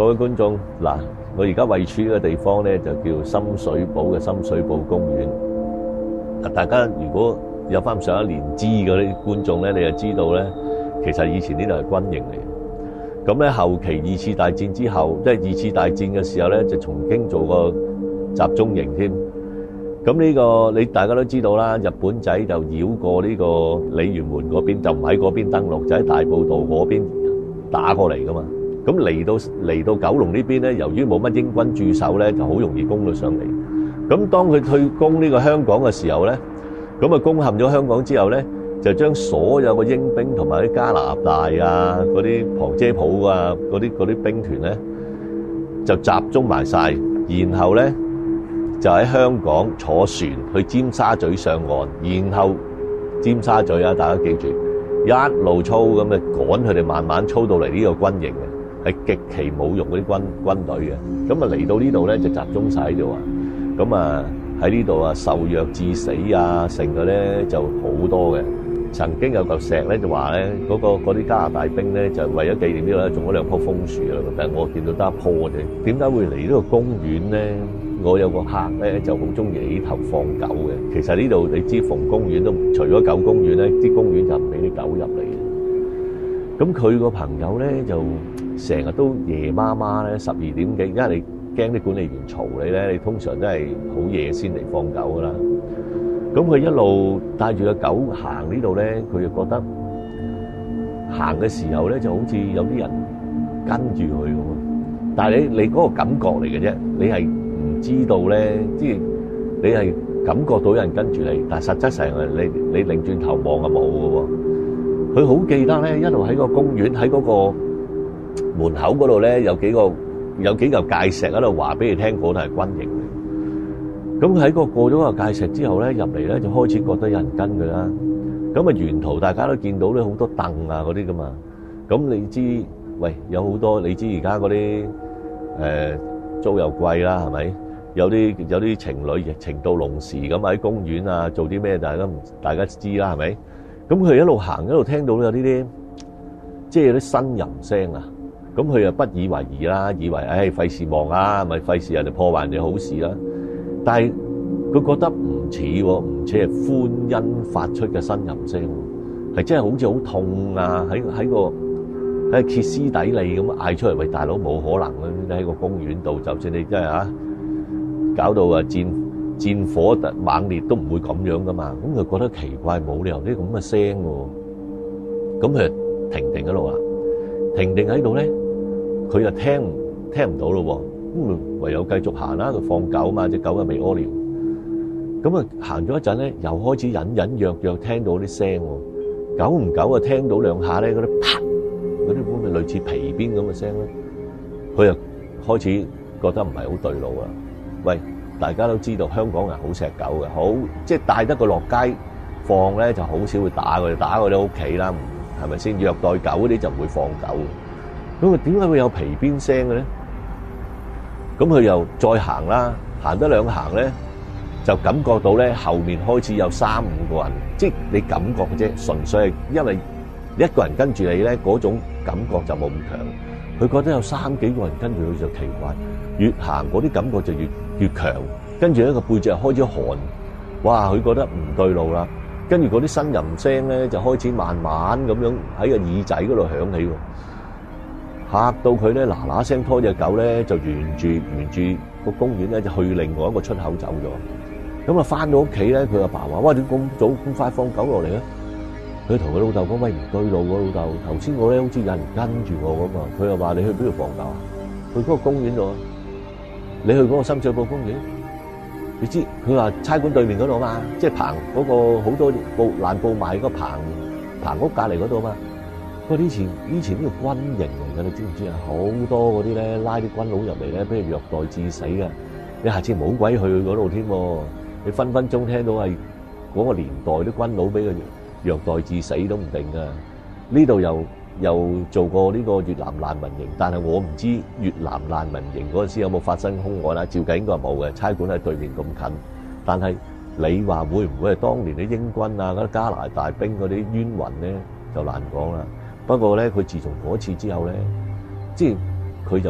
位觀眾，嗱，我而家位處嘅地方咧就叫深水埗嘅深水埗公園。大家如果有翻上一年知嗰啲觀眾咧，你就知道咧，其實以前呢度係軍營嚟嘅。咁咧後期二次大戰之後，即係二次大戰嘅時候咧，就曾經做過集中營添。咁呢個你大家都知道啦，日本仔就繞過呢個鯉魚門嗰邊，就唔喺嗰邊登陸，就喺大埔道嗰邊打過嚟噶嘛。咁嚟到九龍呢邊咧，由於冇乜英軍駐守咧，就好容易攻到上嚟。咁當佢退攻呢個香港嘅時候咧，咁啊攻陷咗香港之後咧，就將所有嘅英兵同埋啲加拿大啊、嗰啲旁遮普啊、嗰啲兵團咧，就集中埋晒，然後咧就喺香港坐船去尖沙咀上岸，然後尖沙咀啊，大家記住，一路操咁嘅趕佢哋，慢慢操到嚟呢個軍營嘅，係極其侮辱嗰啲軍隊嘅。咁啊嚟到呢度咧就集中晒喺度啊，咁啊喺呢度啊受虐致死啊，成嘅咧就好多嘅。曾經有嚿石咧就話咧，嗰啲加拿大兵咧就為咗紀念呢個咧種咗2棵楓樹啦，但係我見到得一棵啫。點解會嚟呢個公園咧？我有個客咧就好中意起頭放狗嘅。其實呢度你知逢公園都除咗狗公園咧，啲公園就唔俾啲狗入嚟嘅。咁佢個朋友咧就成日都夜媽媽咧12點幾，因為你驚啲管理員嘈你咧，你通常都係好夜先嚟放狗噶啦。咁佢一路帶住個狗行呢度咧，佢就覺得行嘅時候咧就好似有啲人跟住佢咁。但係你嗰個感覺嚟嘅啫，你係唔知道咧，即係你係感覺到有人跟住你，但係實質上係你擰轉頭望啊冇嘅喎。佢好記得咧，一路喺個公園喺嗰個門口嗰度咧，有幾嚿界石喺度話俾你聽，嗰度係軍營。咁喺過咗個界石之後咧，入嚟咧就開始覺得有人跟佢啦。咁啊沿途大家都見到咧好多凳啊嗰啲噶嘛。咁你知，喂有好多你知而家嗰啲租又貴啦，係咪？有啲情侶情到濃時咁喺公園啊做啲咩，大家知啦，係咪？咁佢一路行一路聽到有啲即係有啲呻吟聲啊。咁佢又不以為意啦，以為費事望啊，咪費事人哋破壞人哋好事啦。但係佢覺得唔似喎，唔似係歡欣發出嘅呻吟聲，係真係好似好痛啊！喺歇斯底里咁嗌出嚟，喂大佬冇可能啦！喺個公園度，就算你真係搞到戰火猛烈都唔會咁樣噶嘛。咁佢覺得奇怪，冇理由啲咁嘅聲喎。咁佢就停喺度啦，停喺度咧，佢就聽唔到咯喎。咁唯有繼續行啦，佢放狗嘛，隻狗又未屙尿。咁啊行咗一陣咧，又開始隱隱約約聽到啲聲喎。久唔久啊，聽到兩下咧，嗰啲啪，嗰啲咁嘅類似皮鞭咁嘅聲咧，佢又開始覺得唔係好對路啦。喂，大家都知道香港人好錫狗嘅，好即係帶得佢落街放咧，就好少會打佢，打佢哋屋企啦，係咪先？虐待狗嗰啲就唔會放狗。咁啊，點解會有皮鞭聲嘅咧？咁佢又再行啦，行得兩行咧，就感覺到咧後面開始有3-5個人，即係你感覺嘅啫，純粹係因為一個人跟住你咧，嗰種感覺就冇咁強。佢覺得有3幾個人跟住佢就奇怪，越行嗰啲感覺就越強，跟住咧個背脊開始寒，哇！佢覺得唔對路啦，跟住嗰啲呻吟聲咧就開始慢慢咁樣喺個耳仔嗰度響起喎。嚇到佢咧，嗱嗱聲拖隻狗咧，就沿住個公園咧，就去另外一個出口走咗。咁啊，翻到屋企咧，佢阿爸話：喂，點咁早咁快放狗落嚟咧？佢同佢老豆講：喂，唔對路喎，老豆，頭先我咧好似有人跟住我咁嘛。佢又話：你去邊度放狗啊？去嗰個公園度啊？你去嗰個深水埗公園？你知佢話差館對面嗰度嘛，即係棚嗰個好多爛布賣嗰棚屋隔離嗰度嘛。不過以前呢個軍營嚟㗎，你知唔知啊？好多嗰啲咧拉啲軍佬入嚟咧，俾佢虐待致死嘅。你下次唔好鬼去嗰度添喎，你分分鐘聽到係嗰個年代啲軍佬俾佢虐待致死都唔定㗎。呢度又做過呢個越南難民營，但係我唔知越南難民營嗰陣時有冇發生兇案啦。照計應該係冇嘅，差館喺對面咁近。但係你話會唔會係當年啲英軍啊、嗰啲加拿大兵嗰啲冤魂咧，就難講啦。不過咧，佢自從嗰次之後咧，即係佢就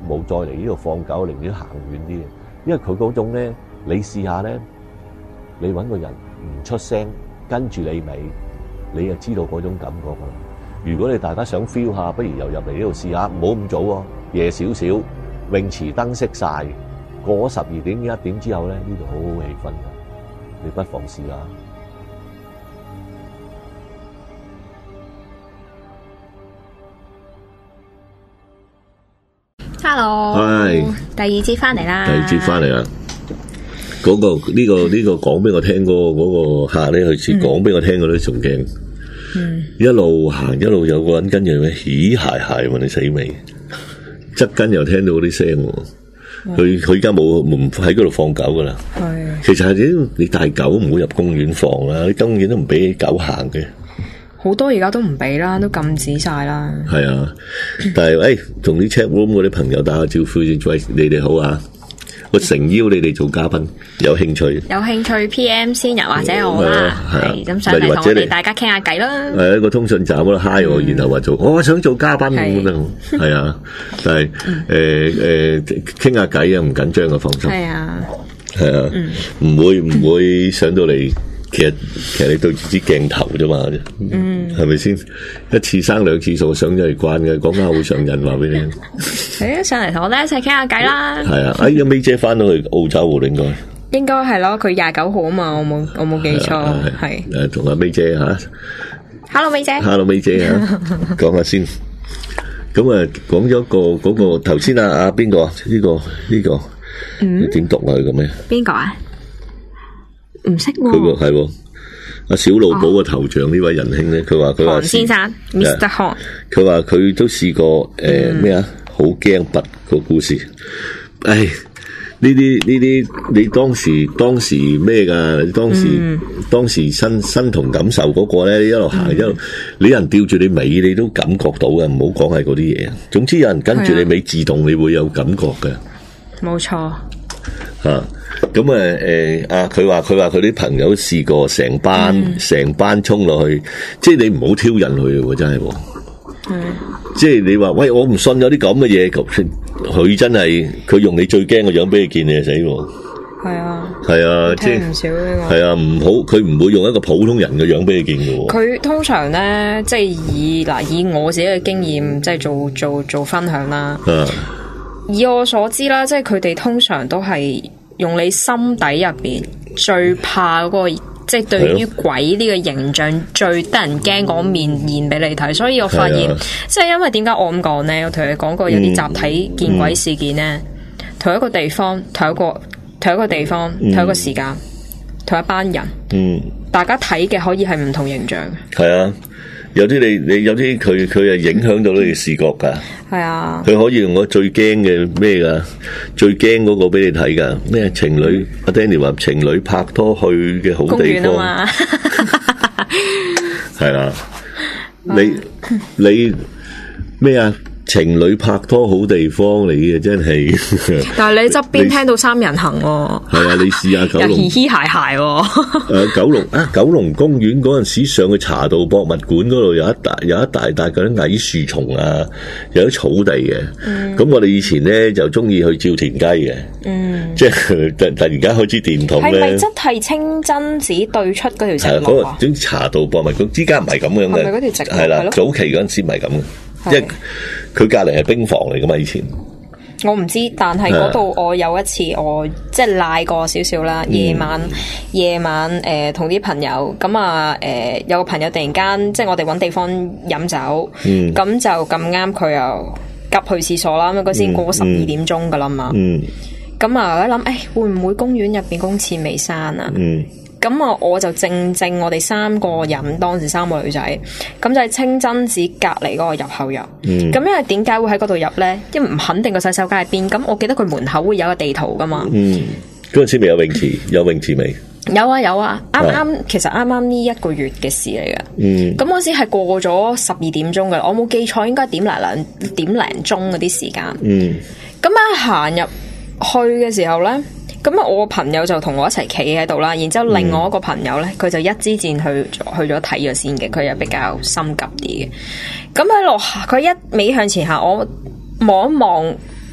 冇再嚟呢度放狗，寧願行遠啲。因為佢嗰種咧，你試下咧，你揾個人唔出聲，跟住你尾，你就知道嗰種感覺噶啦。如果你大家想 feel 下，不如又入嚟呢度試下，唔好咁早喎，夜少少，泳池燈熄晒，過咗12點1點之後咧，呢度好好氣氛嘅，你不妨試下。 Hello，第二節翻嚟啦。 第二節翻嚟啦。嗰個呢個講俾我聽嗰個客咧，佢似講俾我聽嗰啲仲驚。一路行一路有個人跟住咩起鞋鞋喎，你死未？側跟又聽到嗰啲聲。佢而家冇喺嗰度放狗噶啦。係。其實係你帶狗唔好入公園放啦，啲公園都唔俾狗行嘅。 好多而家都唔俾啦，都禁止晒啦。 係啊，但係同啲 chat room 嗰啲朋友打下招呼先，喂，你哋好啊！我誠邀你哋做嘉賓，有興趣？有興趣 PM 先，又或者我啦，係咁上嚟同我哋大家傾下偈啦。係一個通訊站嗰度 hi 我，然後話做，我想做嘉賓咁樣，係啊，但係傾下偈啊，唔緊張嘅，放心。係啊，係啊，唔會上到嚟。其實你對住支鏡頭啫嘛，係咪先？一次生兩次數，上咗嚟慣嘅，講啱會上癮，話俾你聽。係啊，上嚟同我哋一齊傾下偈啦。係啊，阿 May 姐翻到去澳洲喎，應該係咯，佢29號啊嘛，我冇記錯，係。同阿 May 姐吓 ，Hello May 姐，Hello May 姐啊，講下先。咁啊，講咗嗰個頭先啊，邊個？呢個，點讀啊？佢個咩？邊個啊？唔識喎，佢個係喎，阿小老寶個頭像呢位仁兄咧，佢話韓先生 Mr. Han，佢話佢都試過咩啊，好驚拔個故事，唉，呢啲你當時咩噶？當時身同感受嗰個咧，一路行一路，你有人吊住你尾，你都感覺到嘅，唔好講係嗰啲嘢。總之有人跟住你尾，自動你會有感覺嘅，冇錯吓。咁佢話佢啲朋友試過成班衝落去，即係你唔好挑釁佢喎，真係。即係你話喂，我唔信有啲咁嘅嘢，佢真係佢用你最驚嘅樣俾你見，你就死喎。係啊，即係唔少呢個。係啊，唔好，佢唔會用一個普通人嘅樣俾你見嘅。佢通常咧，即係以我自己嘅經驗，即係做分享啦。以我所知啦，即係佢哋通常都係用你心底入邊最怕嗰個，即係對於鬼呢個形象最得人驚嗰面現俾你睇。所以我發現，即係因為點解我咁講呢？我同你講過有啲集體見鬼事件呢，同一個地方，同一個地方，同一個時間，同一班人，大家睇嘅可以係唔同形象。係啊。有啲你有啲佢係影響到你嘅視覺噶，係啊，佢可以用我最驚嘅咩噶，最驚嗰個俾你睇噶，咩情侶？阿 Danny 話情侶拍拖去嘅好地方，係啦，你咩啊？情侶拍拖好地方嚟嘅，真係。但係你側邊聽到三人行，係啊，你試下九龍，又嘻嘻鞋鞋。九龍公園嗰陣時上去茶道博物館嗰度有一大嗰啲矮樹叢啊，有啲草地嘅。咁我哋以前咧就中意去照田雞嘅。即係突然間開支電筒咧。係咪真係清真寺對出嗰條直路啊？總之茶道博物館之間唔係咁樣嘅。係咪嗰條直路？係啦，早期嗰陣時唔係咁嘅。因為佢隔籬係兵房嚟噶嘛，以前我唔知，但係嗰度我有一次我即係賴過少少啦。夜晚同啲朋友咁啊，有個朋友突然間即係我哋搵地方飲酒，咁就咁啱佢又急去廁所啦。咁嗰時過12點鐘噶啦嘛，咁啊一諗會唔會公園入邊公廁未閂啊？咁啊，我就正我哋3個人，當時3個女仔，咁就係清真寺隔離嗰個入口入。咁因為點解會喺嗰度入咧？因為唔肯定個洗手間喺邊。咁我記得佢門口會有個地圖噶嘛。嗰陣時未有泳池，有泳池未？有啊，其實啱啱呢1個月嘅事嚟嘅。咁嗰時係過咗12點鐘噶啦，我冇記錯應該點零鐘嗰啲時間。咁啊行入去嘅時候咧。咁啊，我個朋友就同我一齊企喺度啦，然之後另外一個朋友咧，佢就一支箭去咗睇咗先嘅，佢又比較心急啲嘅。咁喺落佢一味向前行，我望一望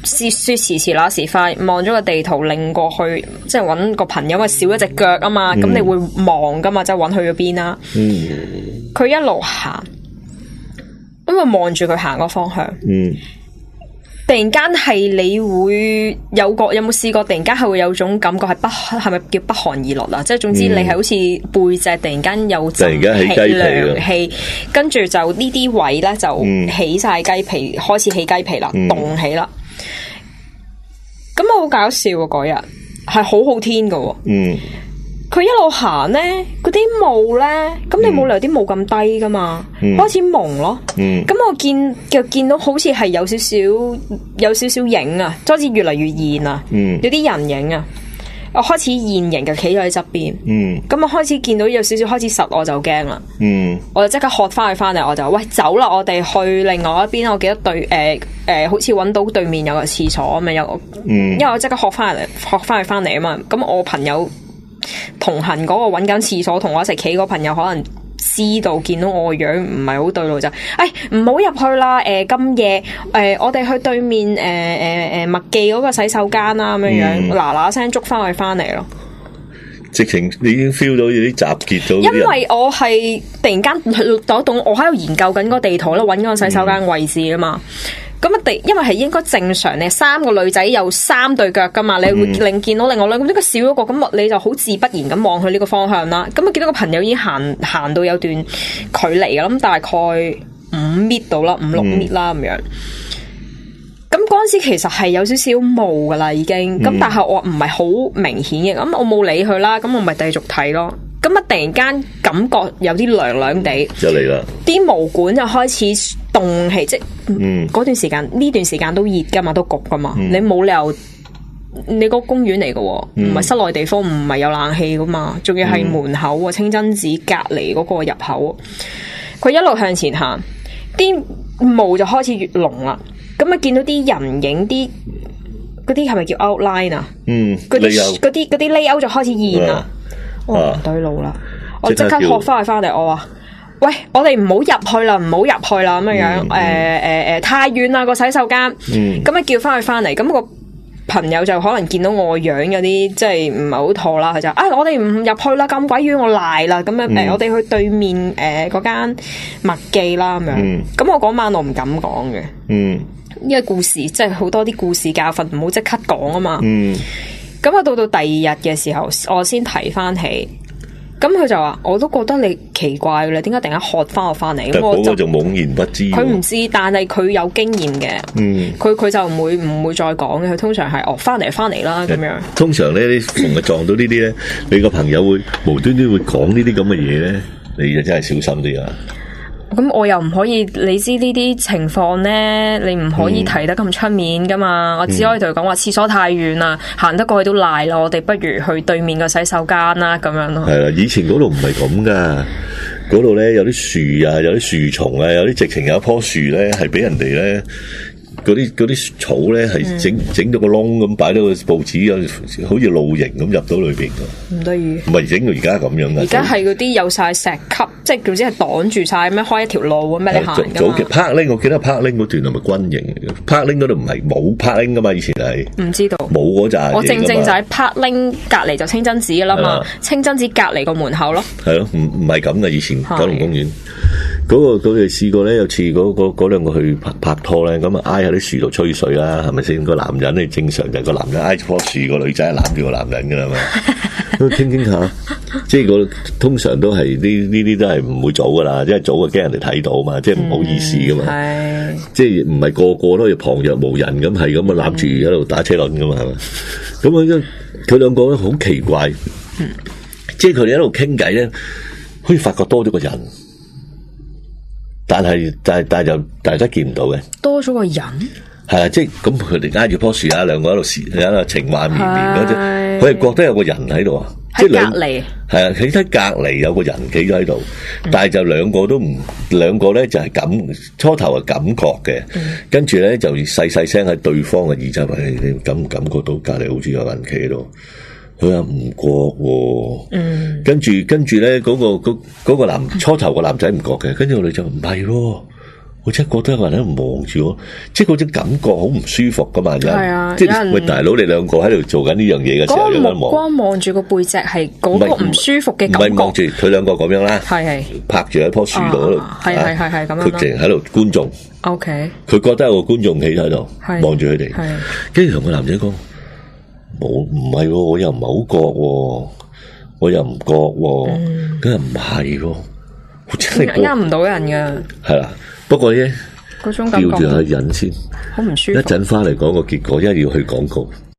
說時遲那時快，望咗個地圖擰過去，即係揾個朋友，因為少一隻腳啊嘛，咁你會望噶嘛，即係揾去咗邊啦。佢一路行，咁啊望住佢行個方向。突然間係你會有冇試過？突然間係會有種感覺係咪叫不寒而栗啊？即係總之你係好似背脊突然間有陣涼氣，跟住就呢啲位咧就起晒雞皮，開始起雞皮啦，凍起啦。咁啊好搞笑啊！嗰日係好天噶。佢一路行咧，嗰啲霧咧，咁你冇理由啲霧咁低噶嘛，開始蒙咯。咁我見到好似係有少少影啊，開始越嚟越現啊，有啲人影啊，我開始現形就企咗喺側邊。咁我開始見到有少少開始實，我就驚啦。我就即刻喝翻佢翻嚟，我就喂走啦，我哋去另外一邊。我記得好似揾到對面有個廁所咁樣，因為我即刻喝翻佢翻嚟啊嘛。咁我朋友同行嗰個揾緊廁所同我一齊企嗰個朋友，可能知道見到我個樣唔係好對路，就唔好入去啦。咁夜我哋去對面麥記嗰個洗手間啦，咁樣嗱聲捉翻佢翻嚟咯。 直情你已經 feel 到有啲集結咗。因為我係突然間我喺度研究緊個地圖咧，揾嗰個洗手間位置啊嘛。咁因為係應該正常咧，3個女仔有3對腳噶嘛，你會見到另外兩個，咁呢個少咗個，咁你就好自不然咁望去呢個方向啦。咁啊見到個朋友已經行到有段距離噶啦，咁大概5米到啦，5-6米啦咁樣。咁嗰陣時其實係有少少霧噶啦已經，咁但係我唔係好明顯嘅，咁我冇理佢啦，咁我咪繼續睇咯。咁啊突然間感覺有啲涼涼地， 就嚟啦，啲毛管就開始凍氣，即係嗰段時間，呢段時間都熱噶嘛，都焗噶嘛，你冇理由，你個公園嚟噶，唔係室內地方，唔係有冷氣噶嘛，仲要係門口清真寺隔籬嗰個入口，佢一路向前行，啲霧就開始越濃啦，咁啊見到啲人影啲嗰啲係咪叫 outline 啊？嗰啲 layout 就開始現啦。我唔對路啦，我即刻學翻嚟，我話喂，我哋唔好入去啦，唔好入去啦，咁樣樣，太遠啦個洗手間，咁啊叫翻佢翻嚟，咁個朋友就可能見到我樣有啲即係唔係好妥啦，佢就我哋唔入去啦，咁鬼遠我賴啦，咁樣我哋去對面嗰間麥記啦，咁樣，咁我嗰晚我唔敢講嘅，因為故事即係好多啲故事教訓，唔好即刻講啊嘛。咁啊，到第二日嘅時候，我先提翻起，咁佢就話，我都覺得你奇怪嘅啦，點解突然間喝翻我翻嚟？咁我就懵然不知。佢唔知，但係佢有經驗嘅，佢就唔會再講嘅。佢通常係翻嚟啦咁樣。通常咧，你逢係撞到呢啲咧，你個朋友會無端端會講呢啲咁嘅嘢咧，你就真係小心啲啊！咁我又唔可以，你知呢啲情況咧，你唔可以提得咁出面噶嘛。我只可以同佢講話廁所太遠啦，行得過去都賴啦，我哋不如去對面個洗手間啦，咁樣咯。係啦，以前嗰度唔係咁噶，嗰度咧有啲樹啊，有啲樹叢啊，有啲直情有一棵樹咧係俾人哋咧。嗰啲草咧係整到個窿咁，擺到個報紙好似露營咁入到裏邊噶。唔得意，唔係整到而家咁樣噶。而家係嗰啲有晒石級，即係總之係擋住晒咁樣，開一條路咁俾你行噶嘛。早期 Parkling 我記得 Parkling 嗰段係咪軍營嚟嘅？Parkling 嗰度唔係冇 Parkling 噶嘛，以前係唔知道冇嗰扎。我正就喺 Parkling 隔離就清真寺噶啦嘛，清真寺隔離個門口咯。係咯，唔係咁嘅以前九龍公園。嗰個佢哋試過咧，有次嗰兩個去拍拖咧，咁啊挨喺啲樹度吹水啦，係咪先？個男人咧正常就係個男人挨住棵樹，個女仔攬住個男人噶啦嘛，都傾下，即係通常都係呢啲都係唔會早噶啦，即係早就驚人哋睇到嘛，即係唔好意思噶嘛，即係唔係個個都要旁若無人咁係咁啊攬住喺度打車輪噶嘛，係嘛？咁佢兩個咧好奇怪，即係佢哋喺度傾偈咧，可以發覺多咗個人。但係就大家見唔到嘅，多咗個人係啊，即係咁佢哋挨住棵樹啊，兩個喺度情話綿綿嗰隻，佢哋覺得有個人喺度啊，即係隔籬係啊，佢睇隔籬有個人企咗喺度，但係就兩個咧就係初頭係感覺嘅，跟住咧就細聲喺對方嘅耳仔話，你感唔感覺到隔籬好似有人企喺度？佢話唔覺喎，跟住咧嗰個初頭個男仔唔覺嘅，跟住我哋就唔係喎， 我真係覺得有人喺度望住我，即係嗰種感覺好唔舒服噶嘛。 係啊， 即係喂大佬，你兩個喺度做緊呢樣嘢嘅時候，有冇目光望住個背脊係嗰個唔舒服嘅感覺。 唔係望住佢兩個咁樣啦， 係拍住喺棵樹度嗰度， 係咁樣。 佢淨係喺度觀眾。 OK， 佢覺得有個觀眾企喺度望住佢哋，跟住同個男仔講：冇，唔係喎，我又唔係好覺喎，我又唔覺喎，咁又唔係喎，我真係呃唔到人㗎。 係啦，不過咧， 嗰種感覺吊住佢忍先， 好唔舒服。 一陣翻嚟講個結果，因為要去廣告。